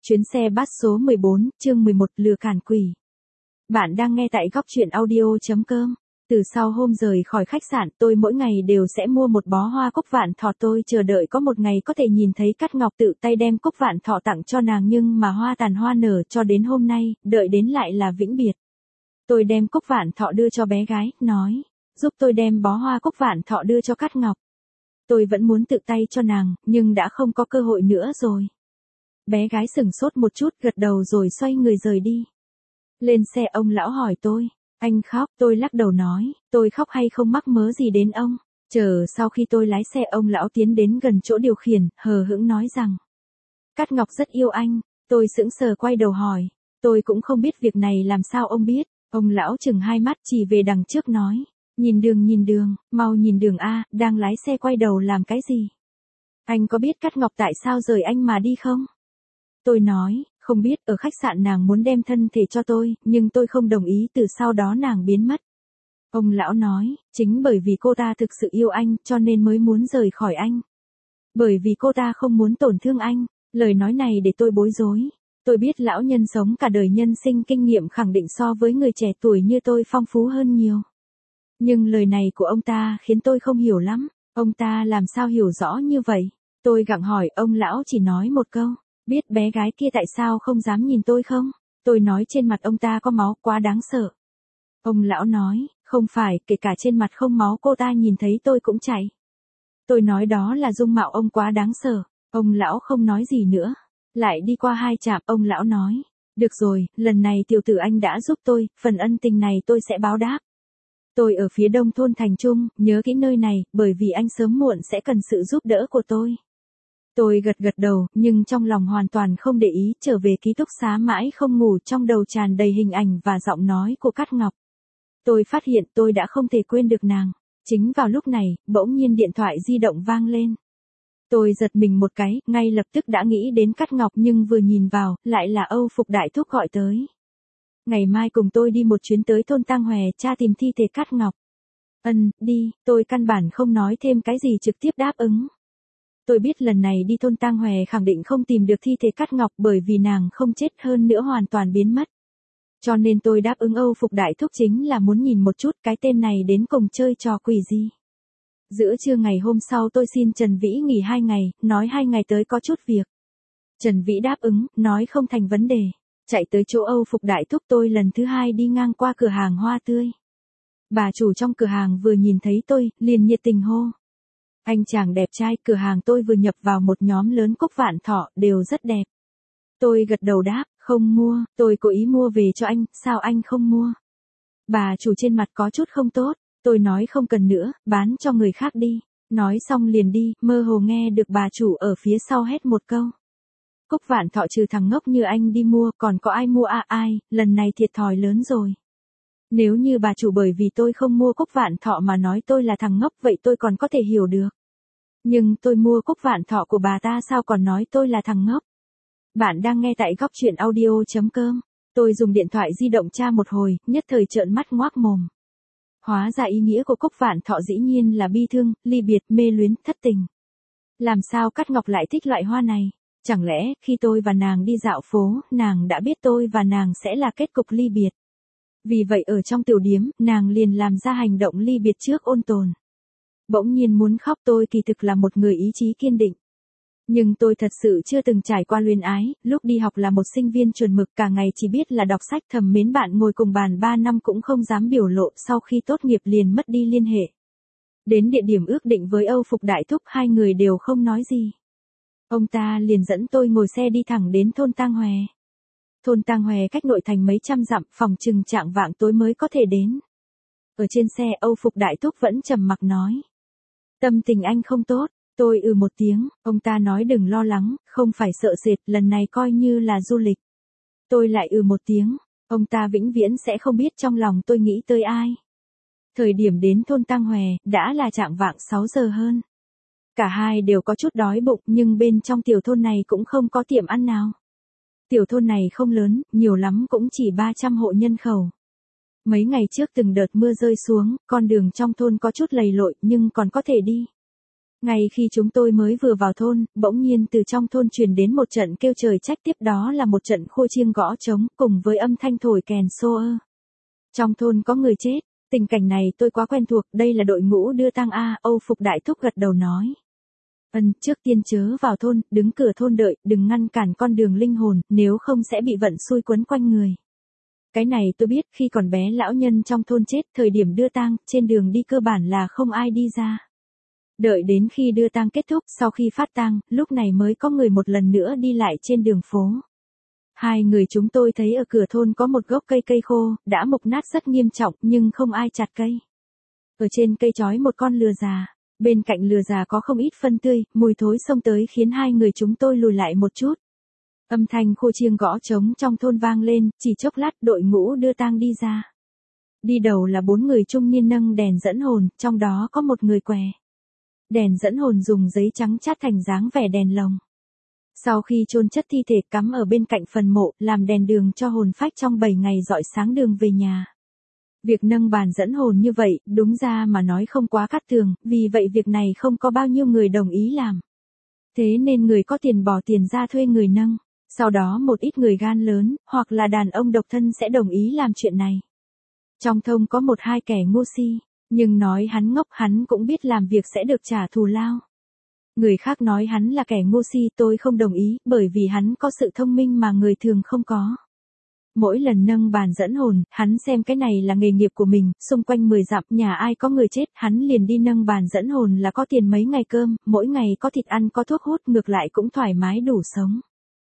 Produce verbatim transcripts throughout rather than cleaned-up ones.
Chuyến xe bus số mười bốn, chương mười một, lừa càn quỷ. Bạn đang nghe tại góc truyện audio.com. Từ sau hôm rời khỏi khách sạn, tôi mỗi ngày đều sẽ mua một bó hoa cúc vạn thọ. Tôi chờ đợi có một ngày có thể nhìn thấy Cát Ngọc tự tay đem cúc vạn thọ tặng cho nàng, nhưng mà hoa tàn hoa nở cho đến hôm nay, đợi đến lại là vĩnh biệt. Tôi đem cúc vạn thọ đưa cho bé gái, nói, giúp tôi đem bó hoa cúc vạn thọ đưa cho Cát Ngọc. Tôi vẫn muốn tự tay cho nàng, nhưng đã không có cơ hội nữa rồi. Bé gái sửng sốt một chút, gật đầu rồi xoay người rời đi. Lên xe ông lão hỏi tôi, anh khóc? Tôi lắc đầu nói, tôi khóc hay không mắc mớ gì đến ông. Chờ sau khi tôi lái xe, ông lão tiến đến gần chỗ điều khiển, hờ hững nói rằng, Cát Ngọc rất yêu anh. Tôi sững sờ quay đầu hỏi, tôi cũng không biết việc này làm sao ông biết. Ông lão chừng hai mắt chỉ về đằng trước nói, nhìn đường nhìn đường, mau nhìn đường a, đang lái xe quay đầu làm cái gì? Anh có biết Cát Ngọc tại sao rời anh mà đi không? Tôi nói, không biết, ở khách sạn nàng muốn đem thân thể cho tôi, nhưng tôi không đồng ý, từ sau đó nàng biến mất. Ông lão nói, chính bởi vì cô ta thực sự yêu anh, cho nên mới muốn rời khỏi anh. Bởi vì cô ta không muốn tổn thương anh. Lời nói này để tôi bối rối. Tôi biết lão nhân sống cả đời nhân sinh kinh nghiệm khẳng định so với người trẻ tuổi như tôi phong phú hơn nhiều. Nhưng lời này của ông ta khiến tôi không hiểu lắm. Ông ta làm sao hiểu rõ như vậy? Tôi gặng hỏi, ông lão chỉ nói một câu, biết bé gái kia tại sao không dám nhìn tôi không? Tôi nói trên mặt ông ta có máu, quá đáng sợ. Ông lão nói, không phải, kể cả trên mặt không máu cô ta nhìn thấy tôi cũng chạy. Tôi nói đó là dung mạo ông quá đáng sợ. Ông lão không nói gì nữa. Lại đi qua hai trạm, ông lão nói, được rồi, lần này tiểu tử anh đã giúp tôi, phần ân tình này tôi sẽ báo đáp. Tôi ở phía đông thôn Thành Trung, nhớ kỹ nơi này, bởi vì anh sớm muộn sẽ cần sự giúp đỡ của tôi. Tôi gật gật đầu, nhưng trong lòng hoàn toàn không để ý, trở về ký túc xá mãi không ngủ, trong đầu tràn đầy hình ảnh và giọng nói của Cát Ngọc. Tôi phát hiện tôi đã không thể quên được nàng. Chính vào lúc này, bỗng nhiên điện thoại di động vang lên. Tôi giật mình một cái, ngay lập tức đã nghĩ đến Cát Ngọc, nhưng vừa nhìn vào, lại là Âu Phục Đại Thúc gọi tới. Ngày mai cùng tôi đi một chuyến tới thôn Tang Hòe, tra tìm thi thể Cát Ngọc. Ân, đi, tôi căn bản không nói thêm cái gì, trực tiếp đáp ứng. Tôi biết lần này đi thôn Tang Hòe khẳng định không tìm được thi thể Cát Ngọc, bởi vì nàng không chết, hơn nữa hoàn toàn biến mất. Cho nên tôi đáp ứng Âu Phục Đại Thúc chính là muốn nhìn một chút cái tên này đến cùng chơi trò quỷ gì. Giữa trưa ngày hôm sau tôi xin Trần Vĩ nghỉ hai ngày, nói hai ngày tới có chút việc. Trần Vĩ đáp ứng, nói không thành vấn đề. Chạy tới chỗ Âu Phục Đại Thúc, tôi lần thứ hai đi ngang qua cửa hàng hoa tươi. Bà chủ trong cửa hàng vừa nhìn thấy tôi, liền nhiệt tình hô. Anh chàng đẹp trai, cửa hàng tôi vừa nhập vào một nhóm lớn cúc vạn thọ, đều rất đẹp. Tôi gật đầu đáp, không mua, tôi cố ý mua về cho anh, sao anh không mua? Bà chủ trên mặt có chút không tốt, tôi nói không cần nữa, bán cho người khác đi. Nói xong liền đi, mơ hồ nghe được bà chủ ở phía sau hét một câu. Cúc vạn thọ trừ thằng ngốc như anh đi mua, còn có ai mua à ai, lần này thiệt thòi lớn rồi. Nếu như bà chủ bởi vì tôi không mua cúc vạn thọ mà nói tôi là thằng ngốc, vậy tôi còn có thể hiểu được. Nhưng tôi mua cúc vạn thọ của bà ta, sao còn nói tôi là thằng ngốc? Bạn đang nghe tại góc truyện audio.com. Tôi dùng điện thoại di động tra một hồi, nhất thời trợn mắt ngoác mồm. Hóa ra ý nghĩa của cúc vạn thọ dĩ nhiên là bi thương, ly biệt, mê luyến, thất tình. Làm sao Cát Ngọc lại thích loại hoa này? Chẳng lẽ, khi tôi và nàng đi dạo phố, nàng đã biết tôi và nàng sẽ là kết cục ly biệt. Vì vậy ở trong tiểu điếm, nàng liền làm ra hành động ly biệt trước ôn tồn. Bỗng nhiên muốn khóc, tôi kỳ thực là một người ý chí kiên định. Nhưng tôi thật sự chưa từng trải qua luyến ái, lúc đi học là một sinh viên chuẩn mực, cả ngày chỉ biết là đọc sách, thầm mến bạn ngồi cùng bàn ba năm cũng không dám biểu lộ, sau khi tốt nghiệp liền mất đi liên hệ. Đến địa điểm ước định với Âu Phục Đại Thúc, hai người đều không nói gì. Ông ta liền dẫn tôi ngồi xe đi thẳng đến thôn Tang Hòe. Thôn Tang Hòe cách nội thành mấy trăm dặm, phòng chừng chạng vạng tối mới có thể đến. Ở trên xe, Âu Phục Đại Thúc vẫn trầm mặc nói. Tâm tình anh không tốt. Tôi ừ một tiếng, ông ta nói đừng lo lắng, không phải sợ sệt, lần này coi như là du lịch. Tôi lại ừ một tiếng, ông ta vĩnh viễn sẽ không biết trong lòng tôi nghĩ tới ai. Thời điểm đến thôn Tang Hòe, đã là chạng vạng sáu giờ hơn. Cả hai đều có chút đói bụng, nhưng bên trong tiểu thôn này cũng không có tiệm ăn nào. Tiểu thôn này không lớn, nhiều lắm cũng chỉ ba trăm hộ nhân khẩu. Mấy ngày trước từng đợt mưa rơi xuống, con đường trong thôn có chút lầy lội nhưng còn có thể đi. Ngay khi chúng tôi mới vừa vào thôn, bỗng nhiên từ trong thôn truyền đến một trận kêu trời trách, tiếp đó là một trận khua chiêng gõ trống, cùng với âm thanh thổi kèn xô ơ. Trong thôn có người chết, tình cảnh này tôi quá quen thuộc, đây là đội ngũ đưa tang a, Âu Phục Đại Thúc gật đầu nói. Ân, trước tiên chớ vào thôn, đứng cửa thôn đợi, đừng ngăn cản con đường linh hồn, nếu không sẽ bị vận xui quấn quanh người. Cái này tôi biết, khi còn bé lão nhân trong thôn chết, thời điểm đưa tang, trên đường đi cơ bản là không ai đi ra. Đợi đến khi đưa tang kết thúc, sau khi phát tang, lúc này mới có người một lần nữa đi lại trên đường phố. Hai người chúng tôi thấy ở cửa thôn có một gốc cây cây khô, đã mục nát rất nghiêm trọng, nhưng không ai chặt cây. Ở trên cây trói một con lừa già, bên cạnh lừa già có không ít phân tươi, mùi thối xông tới khiến hai người chúng tôi lùi lại một chút. Âm thanh khô chiêng gõ trống trong thôn vang lên, chỉ chốc lát đội ngũ đưa tang đi ra. Đi đầu là bốn người trung niên nâng đèn dẫn hồn, trong đó có một người què. Đèn dẫn hồn dùng giấy trắng chát thành dáng vẻ đèn lồng. Sau khi chôn chất thi thể cắm ở bên cạnh phần mộ, làm đèn đường cho hồn phách trong bảy ngày rọi sáng đường về nhà. Việc nâng bàn dẫn hồn như vậy, đúng ra mà nói không quá cát tường, vì vậy việc này không có bao nhiêu người đồng ý làm. Thế nên người có tiền bỏ tiền ra thuê người nâng, sau đó một ít người gan lớn, hoặc là đàn ông độc thân sẽ đồng ý làm chuyện này. Trong thôn có một hai kẻ ngu si, nhưng nói hắn ngốc, hắn cũng biết làm việc sẽ được trả thù lao. Người khác nói hắn là kẻ ngu si, tôi không đồng ý, bởi vì hắn có sự thông minh mà người thường không có. Mỗi lần nâng bàn dẫn hồn, hắn xem cái này là nghề nghiệp của mình, xung quanh mười dặm, nhà ai có người chết, hắn liền đi nâng bàn dẫn hồn là có tiền mấy ngày cơm, mỗi ngày có thịt ăn có thuốc hút, ngược lại cũng thoải mái đủ sống.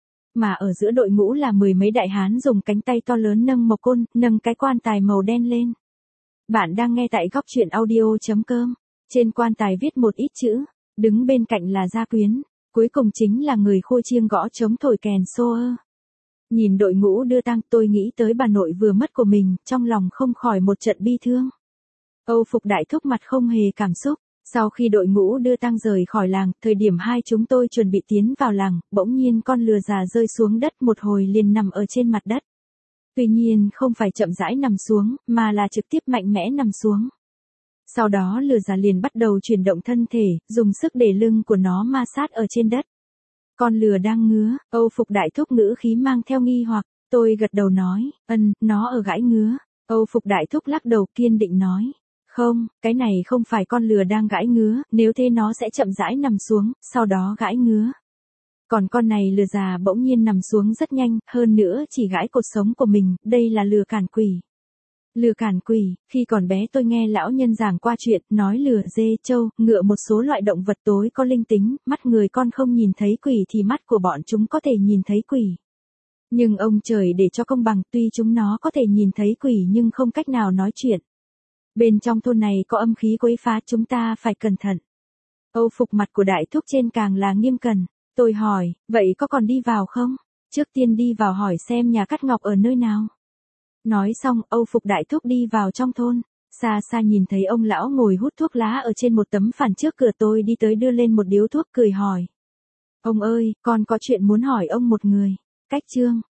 Mà ở giữa đội ngũ là mười mấy đại hán dùng cánh tay to lớn nâng mộc côn, nâng cái quan tài màu đen lên. Bạn đang nghe tại góc truyện audio chấm com. Trên quan tài viết một ít chữ, đứng bên cạnh là gia quyến, cuối cùng chính là người khua chiêng gõ trống thổi kèn xô ơ. Nhìn đội ngũ đưa tang, tôi nghĩ tới bà nội vừa mất của mình, trong lòng không khỏi một trận bi thương. Âu Phục Đại Thúc mặt không hề cảm xúc. Sau khi đội ngũ đưa tang rời khỏi làng, thời điểm hai chúng tôi chuẩn bị tiến vào làng, bỗng nhiên con lừa già rơi xuống đất, một hồi liền nằm ở trên mặt đất. Tuy nhiên không phải chậm rãi nằm xuống, mà là trực tiếp mạnh mẽ nằm xuống. Sau đó lừa già liền bắt đầu chuyển động thân thể, dùng sức để lưng của nó ma sát ở trên đất. Con lừa đang ngứa, Âu Phục Đại Thúc ngữ khí mang theo nghi hoặc, tôi gật đầu nói, ân, nó ở gãi ngứa. Âu Phục Đại Thúc lắc đầu kiên định nói, không, cái này không phải con lừa đang gãi ngứa, nếu thế nó sẽ chậm rãi nằm xuống, sau đó gãi ngứa. Còn con này lừa già bỗng nhiên nằm xuống rất nhanh, hơn nữa chỉ gãi cột sống của mình, đây là lừa cản quỷ. Lừa cản quỷ, khi còn bé tôi nghe lão nhân giảng qua chuyện, nói lừa, dê, trâu, ngựa một số loại động vật tối có linh tính, mắt người con không nhìn thấy quỷ thì mắt của bọn chúng có thể nhìn thấy quỷ. Nhưng ông trời để cho công bằng, tuy chúng nó có thể nhìn thấy quỷ nhưng không cách nào nói chuyện. Bên trong thôn này có âm khí quấy phá, chúng ta phải cẩn thận. Âu Phục mặt của Đại Thúc trên càng là nghiêm cẩn. Tôi hỏi, vậy có còn đi vào không? Trước tiên đi vào hỏi xem nhà cắt ngọc ở nơi nào. Nói xong, Âu Phục Đại Thúc đi vào trong thôn. Xa xa nhìn thấy ông lão ngồi hút thuốc lá ở trên một tấm phản trước cửa, tôi đi tới đưa lên một điếu thuốc cười hỏi. Ông ơi, con có chuyện muốn hỏi ông một người. Cách chương.